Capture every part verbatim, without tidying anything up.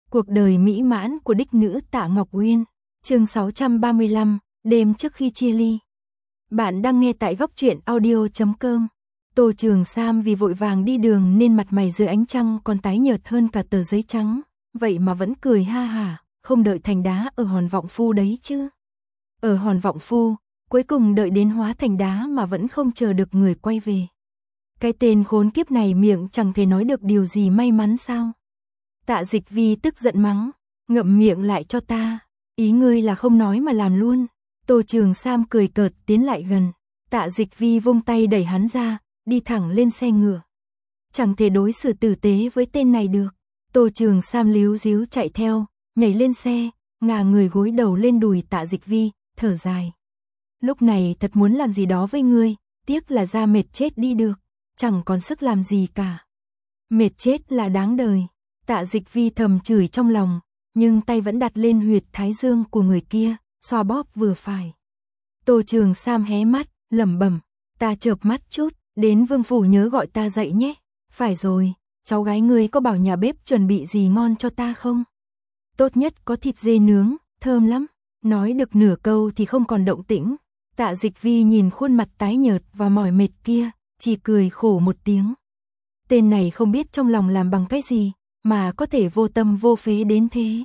Cuộc đời mỹ mãn của đích nữ Tạ Ngọc Uyên, chương sáu trăm ba mươi lăm, đêm trước khi chia ly. Bạn đang nghe tại góc truyện audio chấm com. Tô Trường Sam vì vội vàng đi đường nên mặt mày dưới ánh trăng còn tái nhợt hơn cả tờ giấy trắng, vậy mà vẫn cười ha hả, không đợi thành đá ở Hòn Vọng Phu đấy chứ. Ở Hòn Vọng Phu, cuối cùng đợi đến hóa thành đá mà vẫn không chờ được người quay về. Cái tên khốn kiếp này miệng chẳng thể nói được điều gì may mắn sao? Tạ Dịch Vi tức giận mắng, ngậm miệng lại cho ta, ý ngươi là không nói mà làm luôn. Tô Trường Sam cười cợt tiến lại gần, Tạ Dịch Vi vung tay đẩy hắn ra, đi thẳng lên xe ngựa. Chẳng thể đối xử tử tế với tên này được. Tô Trường Sam líu díu chạy theo, nhảy lên xe, ngả người gối đầu lên đùi Tạ Dịch Vi, thở dài. Lúc này thật muốn làm gì đó với ngươi, tiếc là da mệt chết đi được, chẳng còn sức làm gì cả. Mệt chết là đáng đời. Tạ Dịch Vi thầm chửi trong lòng, nhưng tay vẫn đặt lên huyệt thái dương của người kia, xoa bóp vừa phải. Tô Trường Sam hé mắt, lẩm bẩm, ta chợp mắt chút, đến Vương phủ nhớ gọi ta dậy nhé. Phải rồi, cháu gái ngươi có bảo nhà bếp chuẩn bị gì ngon cho ta không? Tốt nhất có thịt dê nướng, thơm lắm. Nói được nửa câu thì không còn động tĩnh. Tạ Dịch Vi nhìn khuôn mặt tái nhợt và mỏi mệt kia, chỉ cười khổ một tiếng. Tên này không biết trong lòng làm bằng cái gì, mà có thể vô tâm vô phế đến thế.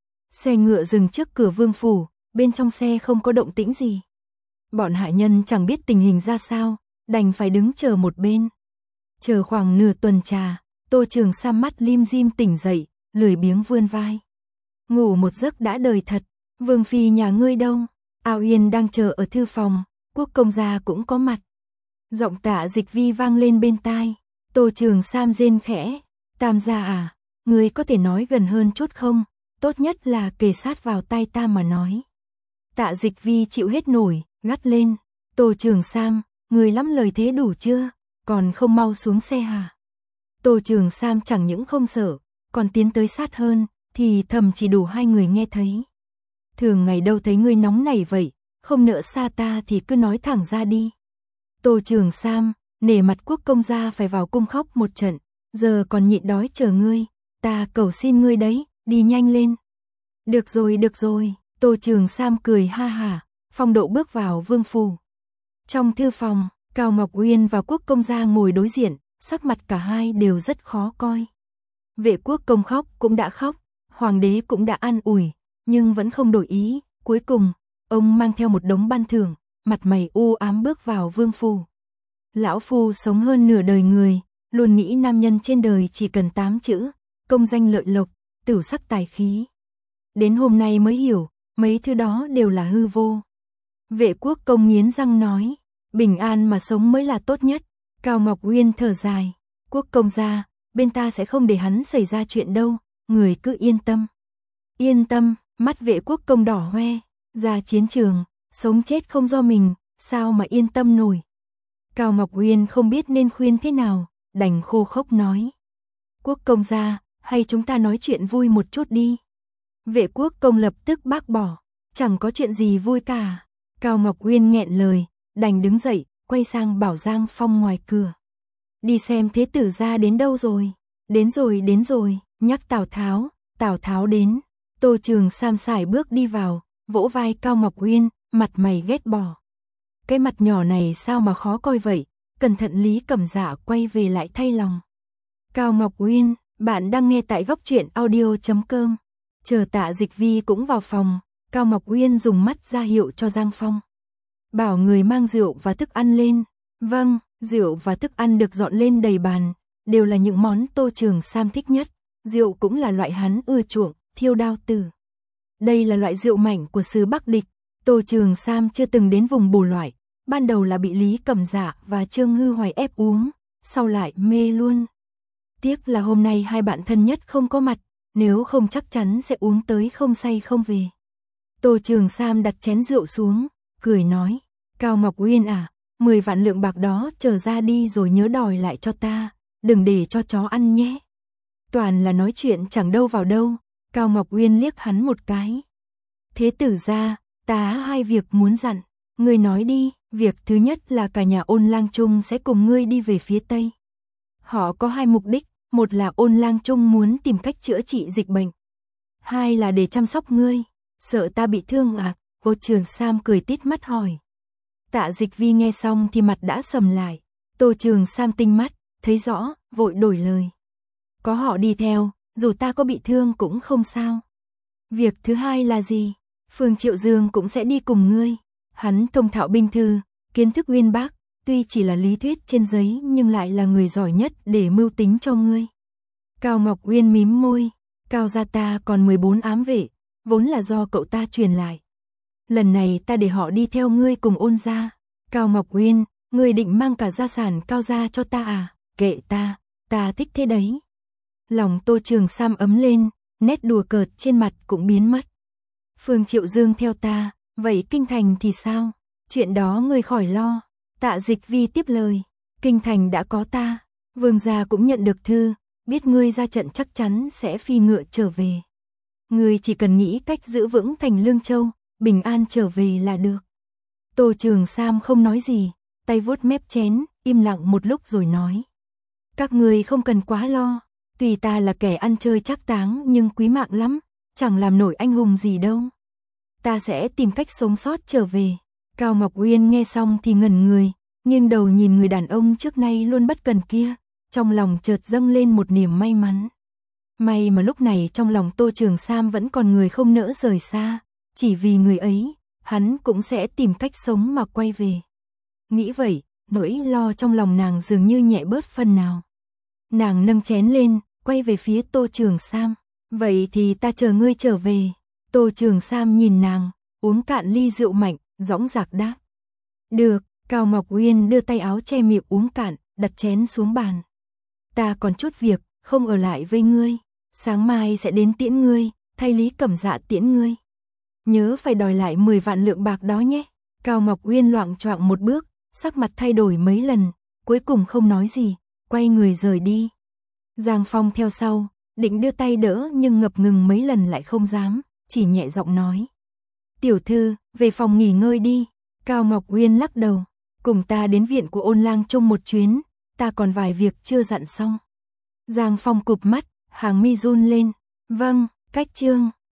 Xe ngựa dừng trước cửa Vương phủ, bên trong xe không có động tĩnh gì. Bọn hạ nhân chẳng biết tình hình ra sao, đành phải đứng chờ một bên. Chờ khoảng nửa tuần trà, Tô Trường Sam mắt lim dim tỉnh dậy, lười biếng vươn vai. Ngủ một giấc đã đời thật, Vương phi nhà ngươi đâu? Ao Yên đang chờ ở thư phòng, Quốc công gia cũng có mặt. Giọng Tạ Dịch Vi vang lên bên tai. Tô Trường Sam rên khẽ, Tam gia à, ngươi có thể nói gần hơn chút không? Tốt nhất là kề sát vào tai ta mà nói. Tạ Dịch Vi chịu hết nổi, gắt lên, Tô Trường Sam, ngươi lắm lời thế đủ chưa? Còn không mau xuống xe hả? Tô Trường Sam chẳng những không sợ, còn tiến tới sát hơn, thì thầm chỉ đủ hai người nghe thấy. Thường ngày đâu thấy ngươi nóng nảy vậy, không nỡ xa ta thì cứ nói thẳng ra đi. Tô Trường Sam, nể mặt Quốc công gia phải vào cung khóc một trận, giờ còn nhịn đói chờ ngươi, ta cầu xin ngươi đấy, đi nhanh lên. Được rồi, được rồi, Tô Trường Sam cười ha hả, phong độ bước vào vương phủ. Trong thư phòng, Cao Ngọc Uyên và Quốc công gia ngồi đối diện, sắc mặt cả hai đều rất khó coi. Vệ Quốc công khóc cũng đã khóc, hoàng đế cũng đã an ủi, nhưng vẫn không đổi ý, cuối cùng, ông mang theo một đống ban thưởng, mặt mày u ám bước vào vương phủ. Lão phu sống hơn nửa đời người, luôn nghĩ nam nhân trên đời chỉ cần tám chữ, công danh lợi lộc, tửu sắc tài khí. Đến hôm nay mới hiểu, mấy thứ đó đều là hư vô. Vệ Quốc công nghiến răng nói, bình an mà sống mới là tốt nhất. Cao Ngọc Uyên thở dài, Quốc công gia, bên ta sẽ không để hắn xảy ra chuyện đâu, người cứ yên tâm. Yên tâm, mắt Vệ Quốc công đỏ hoe, ra chiến trường, sống chết không do mình, sao mà yên tâm nổi. Cao Ngọc Uyên không biết nên khuyên thế nào, đành khô khốc nói. Quốc công gia, hay chúng ta nói chuyện vui một chút đi. Vệ Quốc công lập tức bác bỏ, chẳng có chuyện gì vui cả. Cao Ngọc Uyên nghẹn lời, đành đứng dậy, quay sang bảo Giang Phong ngoài cửa. Đi xem thế tử gia đến đâu rồi. Đến rồi, đến rồi, nhắc Tào Tháo, Tào Tháo đến. Tô Trường Sam sải bước đi vào, vỗ vai Cao Ngọc Uyên, mặt mày ghét bỏ. Cái mặt nhỏ này sao mà khó coi vậy, cẩn thận Lý Cẩm Dạ quay về lại thay lòng. Cao Ngọc Uyên, bạn đang nghe tại góc truyện audio chấm com. Chờ Tạ Dịch Vi cũng vào phòng, Cao Ngọc Uyên dùng mắt ra hiệu cho Giang Phong. Bảo người mang rượu và thức ăn lên. Vâng, rượu và thức ăn được dọn lên đầy bàn, đều là những món Tô Trường Sam thích nhất. Rượu cũng là loại hắn ưa chuộng, Thiêu Đao Tử. Đây là loại rượu mảnh của xứ Bắc Địch, Tô Trường Sam chưa từng đến vùng bổ loại, ban đầu là bị Lý Cẩm Dạ và Trương Hư Hoài ép uống, sau lại mê luôn. Tiếc là hôm nay hai bạn thân nhất không có mặt, nếu không chắc chắn sẽ uống tới không say không về. Tô Trường Sam đặt chén rượu xuống, cười nói, Cao Ngọc Uyên à, mười vạn lượng bạc đó chờ ra đi rồi nhớ đòi lại cho ta, đừng để cho chó ăn nhé. Toàn là nói chuyện chẳng đâu vào đâu, Cao Ngọc Uyên liếc hắn một cái. Thế tử gia, ta hai việc muốn dặn, ngươi nói đi. Việc thứ nhất là cả nhà Ôn Lang Trung sẽ cùng ngươi đi về phía Tây. Họ có hai mục đích, một là Ôn Lang Trung muốn tìm cách chữa trị dịch bệnh. hai là để chăm sóc ngươi. Sợ ta bị thương à? Vô Trường Sam cười tít mắt hỏi. Tạ Dịch Vi nghe xong thì mặt đã sầm lại. Tô Trường Sam tinh mắt, thấy rõ, vội đổi lời. Có họ đi theo, dù ta có bị thương cũng không sao. Việc thứ hai là gì? Phương Triệu Dương cũng sẽ đi cùng ngươi. Hắn thông thạo binh thư, kiến thức uyên bác, tuy chỉ là lý thuyết trên giấy nhưng lại là người giỏi nhất để mưu tính cho ngươi. Cao Ngọc Uyên mím môi, Cao gia ta còn mười bốn ám vệ, vốn là do cậu ta truyền lại. Lần này ta để họ đi theo ngươi cùng Ôn gia. Cao Ngọc Uyên, ngươi định mang cả gia sản Cao gia cho ta à? Kệ ta, ta thích thế đấy. Lòng Tô Trường Sam ấm lên, nét đùa cợt trên mặt cũng biến mất. Phương Triệu Dương theo ta, vậy Kinh Thành thì sao? Chuyện đó ngươi khỏi lo. Tạ Dịch Vi tiếp lời, Kinh Thành đã có ta, Vương gia cũng nhận được thư, biết ngươi ra trận chắc chắn sẽ phi ngựa trở về. Ngươi chỉ cần nghĩ cách giữ vững thành Lương Châu, bình an trở về là được. Tô Trường Sam không nói gì, tay vuốt mép chén, im lặng một lúc rồi nói. Các ngươi không cần quá lo, tùy ta là kẻ ăn chơi trác táng nhưng quý mạng lắm, chẳng làm nổi anh hùng gì đâu. Ta sẽ tìm cách sống sót trở về. Cao Ngọc Uyên nghe xong thì ngẩn người, nghiêng đầu nhìn người đàn ông trước nay luôn bất cần kia, trong lòng chợt dâng lên một niềm may mắn. May mà lúc này trong lòng Tô Trường Sam vẫn còn người không nỡ rời xa, chỉ vì người ấy, hắn cũng sẽ tìm cách sống mà quay về. Nghĩ vậy, nỗi lo trong lòng nàng dường như nhẹ bớt phần nào. Nàng nâng chén lên, quay về phía Tô Trường Sam. Vậy thì ta chờ ngươi trở về. Tô Trường Sam nhìn nàng, uống cạn ly rượu mạnh, dõng dạc đáp. Được, Cao Ngọc Uyên đưa tay áo che miệng uống cạn, đặt chén xuống bàn. Ta còn chút việc, không ở lại với ngươi. Sáng mai sẽ đến tiễn ngươi, thay Lý Cẩm Dạ tiễn ngươi. Nhớ phải đòi lại mười vạn lượng bạc đó nhé. Cao Ngọc Uyên loạng choạng một bước, sắc mặt thay đổi mấy lần, cuối cùng không nói gì, quay người rời đi. Giang Phong theo sau, định đưa tay đỡ nhưng ngập ngừng mấy lần lại không dám, chỉ nhẹ giọng nói. Tiểu thư, về phòng nghỉ ngơi đi. Cao Ngọc Uyên lắc đầu, cùng ta đến viện của Ôn Lang Trung một chuyến, ta còn vài việc chưa dặn xong. Giang Phong cụp mắt, hàng mi run lên. Vâng, cách chương.